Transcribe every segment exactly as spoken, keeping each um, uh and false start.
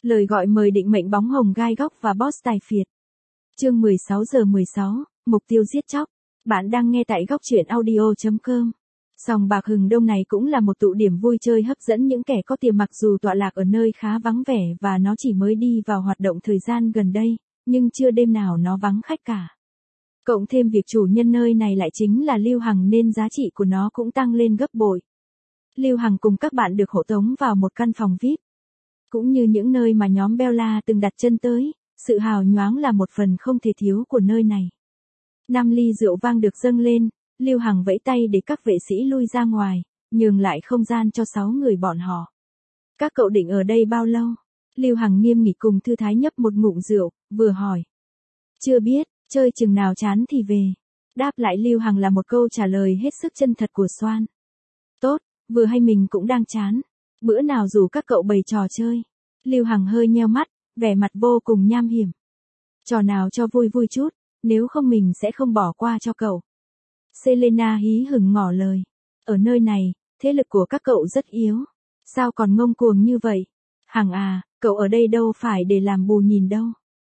Lời gọi mời định mệnh bóng hồng gai góc và boss tài phiệt. Chương mười sáu giờ mười sáu, mục tiêu giết chóc. Bạn đang nghe tại góc truyện audio chấm com. Sòng bạc Hừng Đông này cũng là một tụ điểm vui chơi hấp dẫn những kẻ có tiền, mặc dù tọa lạc ở nơi khá vắng vẻ và nó chỉ mới đi vào hoạt động thời gian gần đây, nhưng chưa đêm nào nó vắng khách cả. Cộng thêm việc chủ nhân nơi này lại chính là Lưu Hằng nên giá trị của nó cũng tăng lên gấp bội. Lưu Hằng cùng các bạn được hộ tống vào một căn phòng vi ai pi. Cũng như những nơi mà nhóm Bella từng đặt chân tới, sự hào nhoáng là một phần không thể thiếu của nơi này. Năm ly rượu vang được dâng lên, Lưu Hằng vẫy tay để các vệ sĩ lui ra ngoài, nhường lại không gian cho sáu người bọn họ. Các cậu định ở đây bao lâu? Lưu Hằng nghiêm nghị cùng thư thái nhấp một ngụm rượu, vừa hỏi. Chưa biết, chơi chừng nào chán thì về. Đáp lại Lưu Hằng là một câu trả lời hết sức chân thật của Soan. Tốt, vừa hay mình cũng đang chán. Bữa nào rủ các cậu bày trò chơi. Lưu Hằng hơi nheo mắt, vẻ mặt vô cùng nham hiểm. Trò nào cho vui vui chút, nếu không mình sẽ không bỏ qua cho cậu. Selena hí hửng ngỏ lời. Ở nơi này, thế lực của các cậu rất yếu. Sao còn ngông cuồng như vậy? Hằng à, cậu ở đây đâu phải để làm bù nhìn đâu.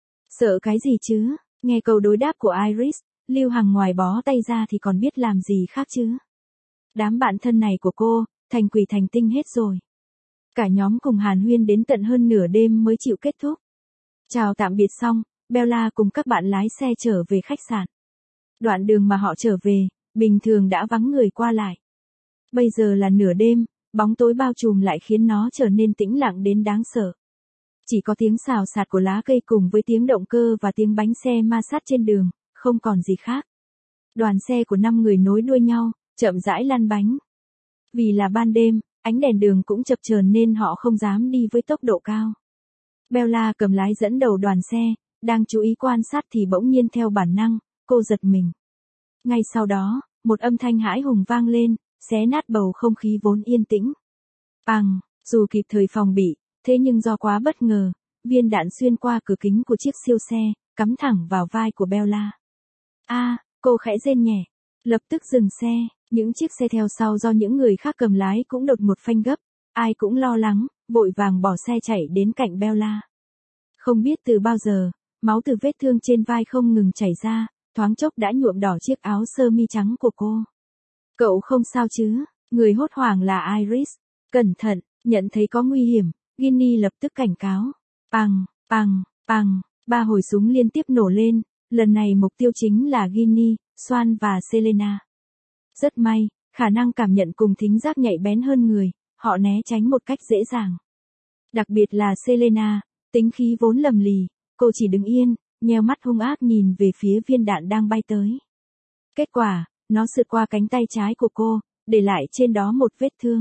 Sợ cái gì chứ? Nghe câu đối đáp của Iris, Lưu Hằng ngoài bó tay ra thì còn biết làm gì khác chứ? Đám bạn thân này của cô, thành quỷ thành tinh hết rồi. Cả nhóm cùng hàn huyên đến tận hơn nửa đêm mới chịu kết thúc. Chào tạm biệt xong, Bella cùng các bạn lái xe trở về khách sạn. Đoạn đường mà họ trở về, bình thường đã vắng người qua lại. Bây giờ là nửa đêm, bóng tối bao trùm lại khiến nó trở nên tĩnh lặng đến đáng sợ. Chỉ có tiếng xào xạc của lá cây cùng với tiếng động cơ và tiếng bánh xe ma sát trên đường, không còn gì khác. Đoàn xe của năm người nối đuôi nhau, chậm rãi lăn bánh. Vì là ban đêm, ánh đèn đường cũng chập chờn nên họ không dám đi với tốc độ cao. Bella cầm lái dẫn đầu đoàn xe, đang chú ý quan sát thì bỗng nhiên theo bản năng, cô giật mình. Ngay sau đó, một âm thanh hãi hùng vang lên, xé nát bầu không khí vốn yên tĩnh. Bằng, dù kịp thời phòng bị, thế nhưng do quá bất ngờ, viên đạn xuyên qua cửa kính của chiếc siêu xe, cắm thẳng vào vai của Bella. A, à, cô khẽ rên nhẹ, lập tức dừng xe. Những chiếc xe theo sau do những người khác cầm lái cũng đột ngột phanh gấp, ai cũng lo lắng, vội vàng bỏ xe chạy đến cạnh Bella. Không biết từ bao giờ, máu từ vết thương trên vai không ngừng chảy ra, thoáng chốc đã nhuộm đỏ chiếc áo sơ mi trắng của cô. Cậu không sao chứ? Người hốt hoảng là Iris. Cẩn thận, nhận thấy có nguy hiểm, Ginny lập tức cảnh cáo. Pằng, pằng, pằng, ba hồi súng liên tiếp nổ lên, lần này mục tiêu chính là Ginny, Soan và Selena. Rất may, khả năng cảm nhận cùng thính giác nhạy bén hơn người, họ né tránh một cách dễ dàng. Đặc biệt là Selena, tính khí vốn lầm lì, cô chỉ đứng yên, nheo mắt hung ác nhìn về phía viên đạn đang bay tới. Kết quả, nó sượt qua cánh tay trái của cô, để lại trên đó một vết thương.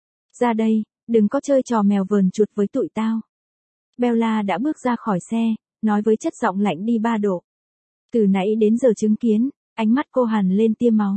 Ra đây, đừng có chơi trò mèo vờn chuột với tụi tao. Bella đã bước ra khỏi xe, nói với chất giọng lạnh đi ba độ. Từ nãy đến giờ chứng kiến, ánh mắt cô hằn lên tia máu.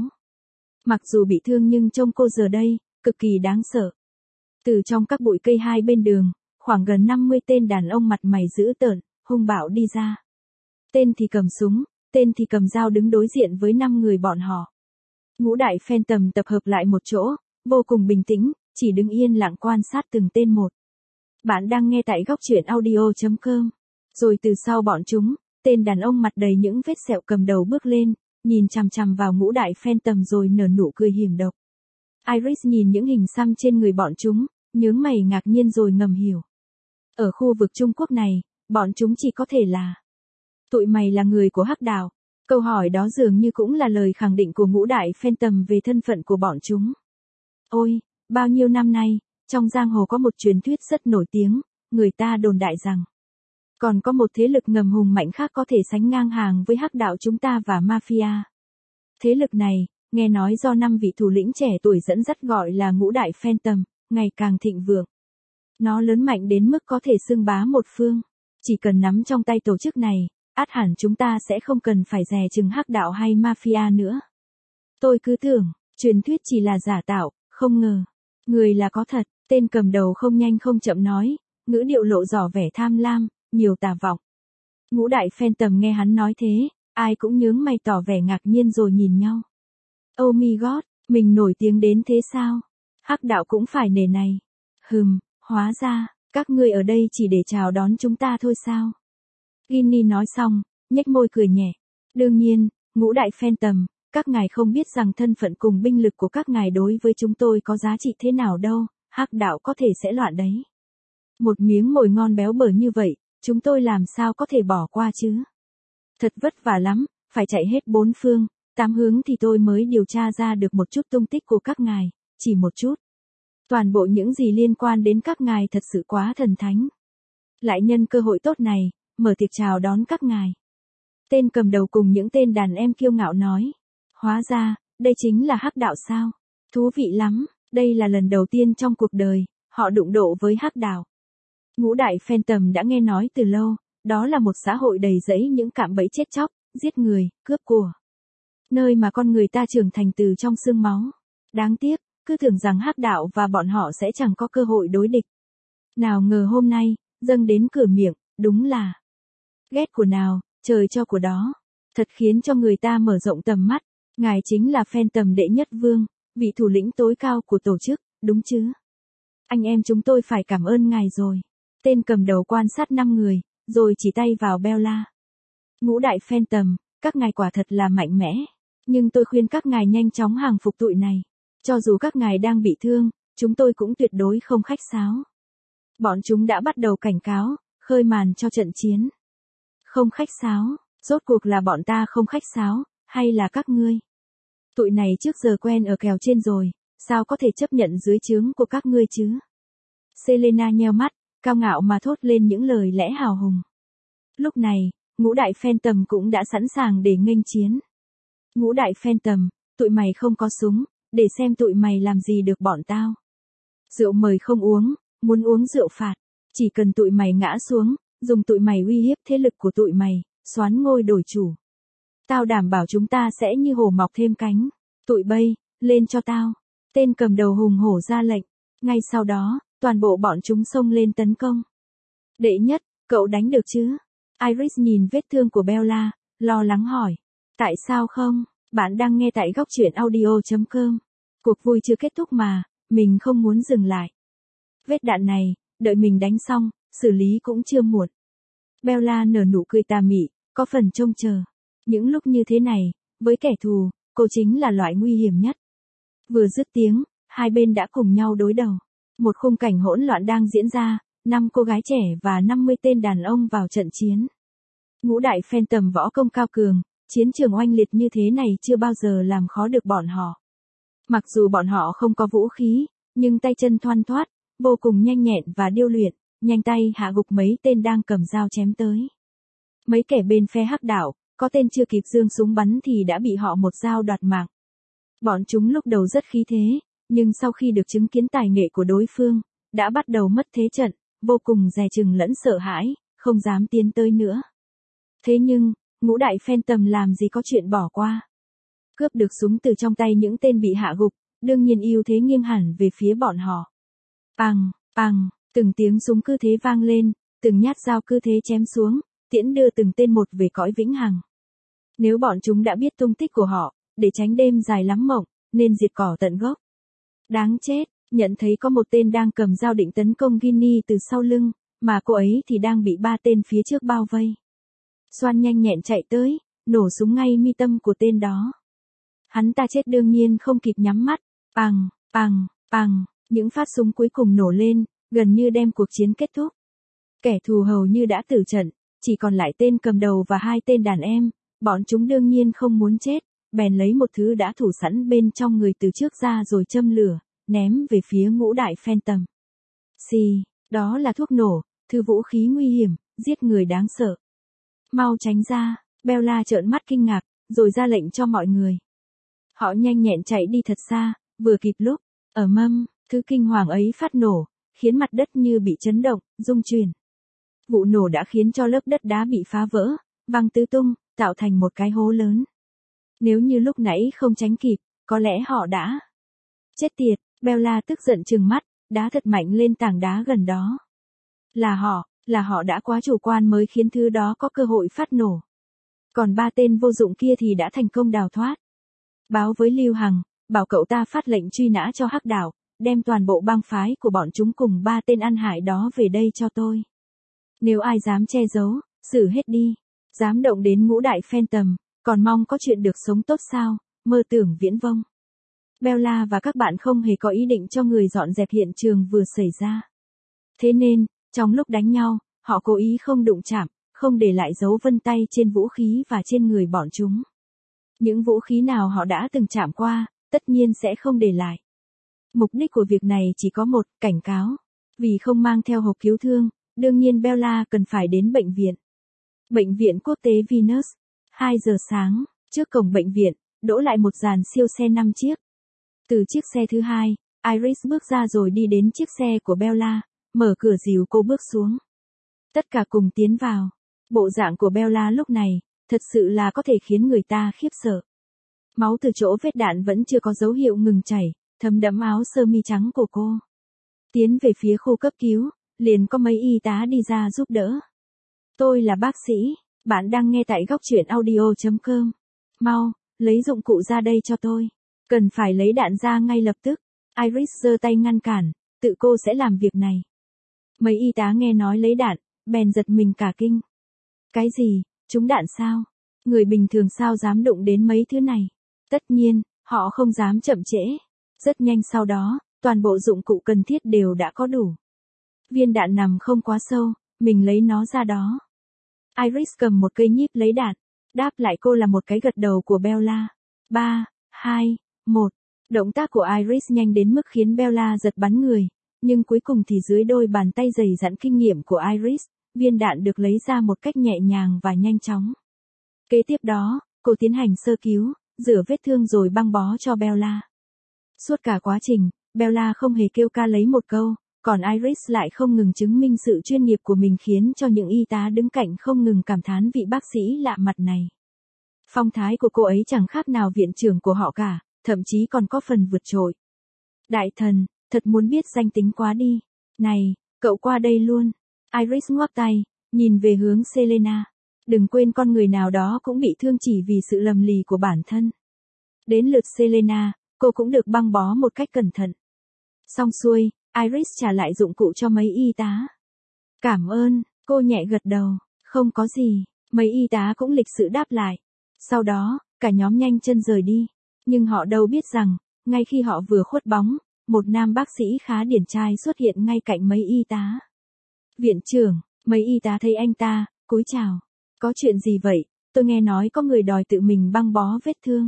Mặc dù bị thương nhưng trông cô giờ đây, cực kỳ đáng sợ. Từ trong các bụi cây hai bên đường, khoảng gần năm mươi tên đàn ông mặt mày dữ tợn, hung bạo đi ra. Tên thì cầm súng, tên thì cầm dao đứng đối diện với năm người bọn họ. Ngũ đại Phantom tập hợp lại một chỗ, vô cùng bình tĩnh, chỉ đứng yên lặng quan sát từng tên một. Bạn đang nghe tại góc truyện audio chấm com. Rồi từ sau bọn chúng, tên đàn ông mặt đầy những vết sẹo cầm đầu bước lên, nhìn chằm chằm vào ngũ đại Phantom rồi nở nụ cười hiểm độc. Iris nhìn những hình xăm trên người bọn chúng, nhướng mày ngạc nhiên rồi ngầm hiểu. Ở khu vực Trung Quốc này, bọn chúng chỉ có thể là tụi mày là người của Hắc Đạo. Câu hỏi đó dường như cũng là lời khẳng định của ngũ đại Phantom về thân phận của bọn chúng. Ôi, bao nhiêu năm nay, trong giang hồ có một truyền thuyết rất nổi tiếng, người ta đồn đại rằng còn có một thế lực ngầm hùng mạnh khác có thể sánh ngang hàng với Hắc Đạo chúng ta và Mafia. Thế lực này, nghe nói do năm vị thủ lĩnh trẻ tuổi dẫn dắt gọi là ngũ đại Phantom, ngày càng thịnh vượng. Nó lớn mạnh đến mức có thể xưng bá một phương. Chỉ cần nắm trong tay tổ chức này, ắt hẳn chúng ta sẽ không cần phải dè chừng Hắc Đạo hay Mafia nữa. Tôi cứ tưởng, truyền thuyết chỉ là giả tạo, không ngờ. Người là có thật, tên cầm đầu không nhanh không chậm nói, ngữ điệu lộ rõ vẻ tham lam, nhiều tà vọng. Ngũ đại Phantom nghe hắn nói thế, ai cũng nhướng mày tỏ vẻ ngạc nhiên rồi nhìn nhau. Oh my god, mình nổi tiếng đến thế sao? Hắc Đạo cũng phải nể này. Hừm, hóa ra, Các ngươi ở đây chỉ để chào đón chúng ta thôi sao? Ginny nói xong, nhếch môi cười nhẹ. Đương nhiên, ngũ đại Phantom, các ngài không biết rằng thân phận cùng binh lực của các ngài đối với chúng tôi có giá trị thế nào đâu, Hắc đạo có thể sẽ loạn đấy. Một miếng mồi ngon béo bở như vậy, chúng tôi làm sao có thể bỏ qua chứ? Thật vất vả lắm, phải chạy hết bốn phương, tám hướng thì tôi mới điều tra ra được một chút tung tích của các ngài, chỉ một chút. Toàn bộ những gì liên quan đến các ngài thật sự quá thần thánh. Lại nhân cơ hội tốt này, mở tiệc chào đón các ngài. Tên cầm đầu cùng những tên đàn em kiêu ngạo nói. Hóa ra, đây chính là Hắc đạo sao? Thú vị lắm, đây là lần đầu tiên trong cuộc đời, họ đụng độ với Hắc đạo. Ngũ đại Phantom đã nghe nói từ lâu, đó là một xã hội đầy rẫy những cạm bẫy chết chóc, giết người, cướp của. Nơi mà con người ta trưởng thành từ trong xương máu. Đáng tiếc, cứ tưởng rằng Hắc đạo và bọn họ sẽ chẳng có cơ hội đối địch. Nào ngờ hôm nay, dâng đến cửa miệng, đúng là ghét của nào, trời cho của đó. Thật khiến cho người ta mở rộng tầm mắt. Ngài chính là Phantom đệ nhất vương, vị thủ lĩnh tối cao của tổ chức, đúng chứ? Anh em chúng tôi phải cảm ơn ngài rồi. Tên cầm đầu quan sát năm người, rồi chỉ tay vào Bella. Ngũ đại Phantom, các ngài quả thật là mạnh mẽ. Nhưng tôi khuyên các ngài nhanh chóng hàng phục tụi này. Cho dù các ngài đang bị thương, chúng tôi cũng tuyệt đối không khách sáo. Bọn chúng đã bắt đầu cảnh cáo, khơi màn cho trận chiến. Không khách sáo, rốt cuộc là bọn ta không khách sáo, hay là các ngươi? Tụi này trước giờ quen ở kèo trên rồi, sao có thể chấp nhận dưới trướng của các ngươi chứ? Selena nheo mắt, cao ngạo mà thốt lên những lời lẽ hào hùng. Lúc này, ngũ đại Phantom cũng đã sẵn sàng để nghênh chiến. Ngũ đại Phantom, tụi mày không có súng, để xem tụi mày làm gì được bọn tao. Rượu mời không uống, muốn uống rượu phạt, chỉ cần tụi mày ngã xuống, dùng tụi mày uy hiếp thế lực của tụi mày, xoán ngôi đổi chủ. Tao đảm bảo chúng ta sẽ như hổ mọc thêm cánh. Tụi bay, lên cho tao. Tên cầm đầu hùng hổ ra lệnh. Ngay sau đó, toàn bộ bọn chúng xông lên tấn công. Đệ nhất, cậu đánh được chứ? Iris nhìn vết thương của Bella, lo lắng hỏi. Tại sao không? Bạn đang nghe tại góc truyện audio chấm com. Cuộc vui chưa kết thúc mà, mình không muốn dừng lại. Vết đạn này, đợi mình đánh xong, xử lý cũng chưa muộn. Bella nở nụ cười tà mị, có phần trông chờ. Những lúc như thế này, với kẻ thù, cô chính là loại nguy hiểm nhất. Vừa dứt tiếng, hai bên đã cùng nhau đối đầu. Một khung cảnh hỗn loạn đang diễn ra, năm cô gái trẻ và năm mươi tên đàn ông vào trận chiến. Ngũ đại Phantom võ công cao cường, chiến trường oanh liệt như thế này chưa bao giờ làm khó được bọn họ. Mặc dù bọn họ không có vũ khí, nhưng tay chân thoăn thoắt, vô cùng nhanh nhẹn và điêu luyện, nhanh tay hạ gục mấy tên đang cầm dao chém tới. Mấy kẻ bên phe Hắc đạo, có tên chưa kịp giương súng bắn thì đã bị họ một dao đoạt mạng. Bọn chúng lúc đầu rất khí thế, nhưng sau khi được chứng kiến tài nghệ của đối phương, đã bắt đầu mất thế trận, vô cùng dè chừng lẫn sợ hãi, không dám tiến tới nữa. Thế nhưng, ngũ đại Phantom làm gì có chuyện bỏ qua. Cướp được súng từ trong tay những tên bị hạ gục, đương nhiên ưu thế nghiêng hẳn về phía bọn họ. Pằng, pằng, từng tiếng súng cứ thế vang lên, từng nhát dao cứ thế chém xuống, tiễn đưa từng tên một về cõi vĩnh hằng. Nếu bọn chúng đã biết tung tích của họ, để tránh đêm dài lắm mộng, nên diệt cỏ tận gốc. Đáng chết, nhận thấy có một tên đang cầm dao định tấn công Ginny từ sau lưng, mà cô ấy thì đang bị ba tên phía trước bao vây. Xoan nhanh nhẹn chạy tới, nổ súng ngay mi tâm của tên đó. Hắn ta chết đương nhiên không kịp nhắm mắt, pằng, pằng, pằng, những phát súng cuối cùng nổ lên, gần như đem cuộc chiến kết thúc. Kẻ thù hầu như đã tử trận, chỉ còn lại tên cầm đầu và hai tên đàn em, bọn chúng đương nhiên không muốn chết, bèn lấy một thứ đã thủ sẵn bên trong người từ trước ra rồi châm lửa, ném về phía ngũ đại Phantom. Xì, đó là thuốc nổ, thứ vũ khí nguy hiểm, giết người đáng sợ. Mau tránh ra, Bella trợn mắt kinh ngạc, rồi ra lệnh cho mọi người. Họ nhanh nhẹn chạy đi thật xa, vừa kịp lúc, ở mâm, thứ kinh hoàng ấy phát nổ, khiến mặt đất như bị chấn động, rung chuyển. Vụ nổ đã khiến cho lớp đất đá bị phá vỡ, văng tứ tung, tạo thành một cái hố lớn. Nếu như lúc nãy không tránh kịp, có lẽ họ đã chết tiệt. Bella tức giận trừng mắt, đá thật mạnh lên tảng đá gần đó. Là họ, là họ đã quá chủ quan mới khiến thứ đó có cơ hội phát nổ. Còn ba tên vô dụng kia thì đã thành công đào thoát. Báo với Lưu Hằng, bảo cậu ta phát lệnh truy nã cho Hắc đạo, đem toàn bộ bang phái của bọn chúng cùng ba tên ăn hại đó về đây cho tôi. Nếu ai dám che giấu, xử hết đi. Dám động đến ngũ đại Phantom, còn mong có chuyện được sống tốt sao, mơ tưởng viễn vông. Bella và các bạn không hề có ý định cho người dọn dẹp hiện trường vừa xảy ra. Thế nên, trong lúc đánh nhau, họ cố ý không đụng chạm, không để lại dấu vân tay trên vũ khí và trên người bọn chúng. Những vũ khí nào họ đã từng chạm qua, tất nhiên sẽ không để lại. Mục đích của việc này chỉ có một, cảnh cáo. Vì không mang theo hộp cứu thương, đương nhiên Bella cần phải đến bệnh viện. Bệnh viện quốc tế Venus. hai giờ sáng, trước cổng bệnh viện, đỗ lại một dàn siêu xe năm chiếc. Từ chiếc xe thứ hai, Iris bước ra rồi đi đến chiếc xe của Bella, mở cửa dìu cô bước xuống. Tất cả cùng tiến vào. Bộ dạng của Bella lúc này, thật sự là có thể khiến người ta khiếp sợ. Máu từ chỗ vết đạn vẫn chưa có dấu hiệu ngừng chảy, thấm đẫm áo sơ mi trắng của cô. Tiến về phía khu cấp cứu, liền có mấy y tá đi ra giúp đỡ. Tôi là bác sĩ, bạn đang nghe tại góc truyện audio chấm com. Mau, lấy dụng cụ ra đây cho tôi. Cần phải lấy đạn ra ngay lập tức. Iris giơ tay ngăn cản, tự cô sẽ làm việc này. Mấy y tá nghe nói lấy đạn, bèn giật mình cả kinh. Cái gì, trúng đạn sao? Người bình thường sao dám đụng đến mấy thứ này? Tất nhiên, họ không dám chậm trễ. Rất nhanh sau đó, toàn bộ dụng cụ cần thiết đều đã có đủ. Viên đạn nằm không quá sâu, mình lấy nó ra đó. Iris cầm một cây nhíp lấy đạn, đáp lại cô là một cái gật đầu của Bella. ba, hai, một. Động tác của Iris nhanh đến mức khiến Bella giật bắn người, nhưng cuối cùng thì dưới đôi bàn tay dày dặn kinh nghiệm của Iris, viên đạn được lấy ra một cách nhẹ nhàng và nhanh chóng. Kế tiếp đó, cô tiến hành sơ cứu, rửa vết thương rồi băng bó cho Bella. Suốt cả quá trình, Bella không hề kêu ca lấy một câu, còn Iris lại không ngừng chứng minh sự chuyên nghiệp của mình khiến cho những y tá đứng cạnh không ngừng cảm thán vị bác sĩ lạ mặt này. Phong thái của cô ấy chẳng khác nào viện trưởng của họ cả, thậm chí còn có phần vượt trội. Đại thần, thật muốn biết danh tính quá đi. Này, cậu qua đây luôn. Iris ngoắc tay, nhìn về hướng Selena. Đừng quên con người nào đó cũng bị thương chỉ vì sự lầm lì của bản thân. Đến lượt Selena, cô cũng được băng bó một cách cẩn thận. Xong xuôi, Iris trả lại dụng cụ cho mấy y tá. Cảm ơn, cô nhẹ gật đầu, không có gì, mấy y tá cũng lịch sự đáp lại. Sau đó, cả nhóm nhanh chân rời đi. Nhưng họ đâu biết rằng, ngay khi họ vừa khuất bóng, một nam bác sĩ khá điển trai xuất hiện ngay cạnh mấy y tá. Viện trưởng, mấy y tá thấy anh ta, cúi chào. Có chuyện gì vậy? Tôi nghe nói có người đòi tự mình băng bó vết thương.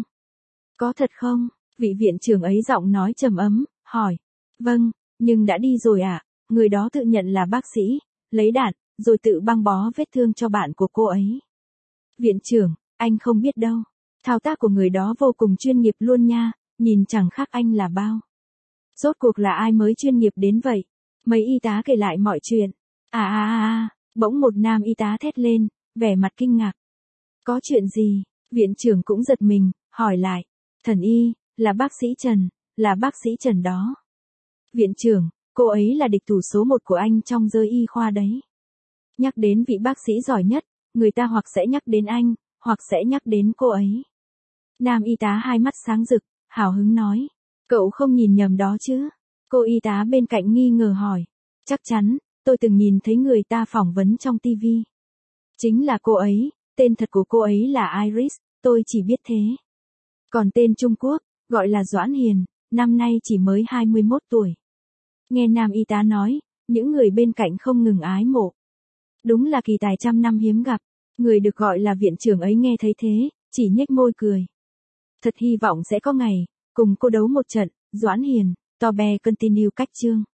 Có thật không? Vị viện trưởng ấy giọng nói trầm ấm, hỏi. Vâng, nhưng đã đi rồi ạ. À? Người đó tự nhận là bác sĩ, lấy đạn, rồi tự băng bó vết thương cho bạn của cô ấy. Viện trưởng, anh không biết đâu. Thao tác của người đó vô cùng chuyên nghiệp luôn nha, nhìn chẳng khác anh là bao. Rốt cuộc là ai mới chuyên nghiệp đến vậy? Mấy y tá kể lại mọi chuyện. À à à à, bỗng một nam y tá thét lên, vẻ mặt kinh ngạc. Có chuyện gì? Viện trưởng cũng giật mình, hỏi lại. Thần y, là bác sĩ Trần, là bác sĩ Trần đó. Viện trưởng, cô ấy là địch thủ số một của anh trong giới y khoa đấy. Nhắc đến vị bác sĩ giỏi nhất, người ta hoặc sẽ nhắc đến anh, hoặc sẽ nhắc đến cô ấy. Nam y tá hai mắt sáng rực, hào hứng nói. Cậu không nhìn nhầm đó chứ? Cô y tá bên cạnh nghi ngờ hỏi. Chắc chắn, tôi từng nhìn thấy người ta phỏng vấn trong tivi. Chính là cô ấy, tên thật của cô ấy là Iris, tôi chỉ biết thế. Còn tên Trung Quốc, gọi là Doãn Hiền, năm nay chỉ mới hai mươi mốt tuổi. Nghe nam y tá nói, những người bên cạnh không ngừng ái mộ. Đúng là kỳ tài trăm năm hiếm gặp, người được gọi là viện trưởng ấy nghe thấy thế, chỉ nhếch môi cười. Thật hy vọng sẽ có ngày, cùng cô đấu một trận, Doãn Hiền, to be continue cách chương.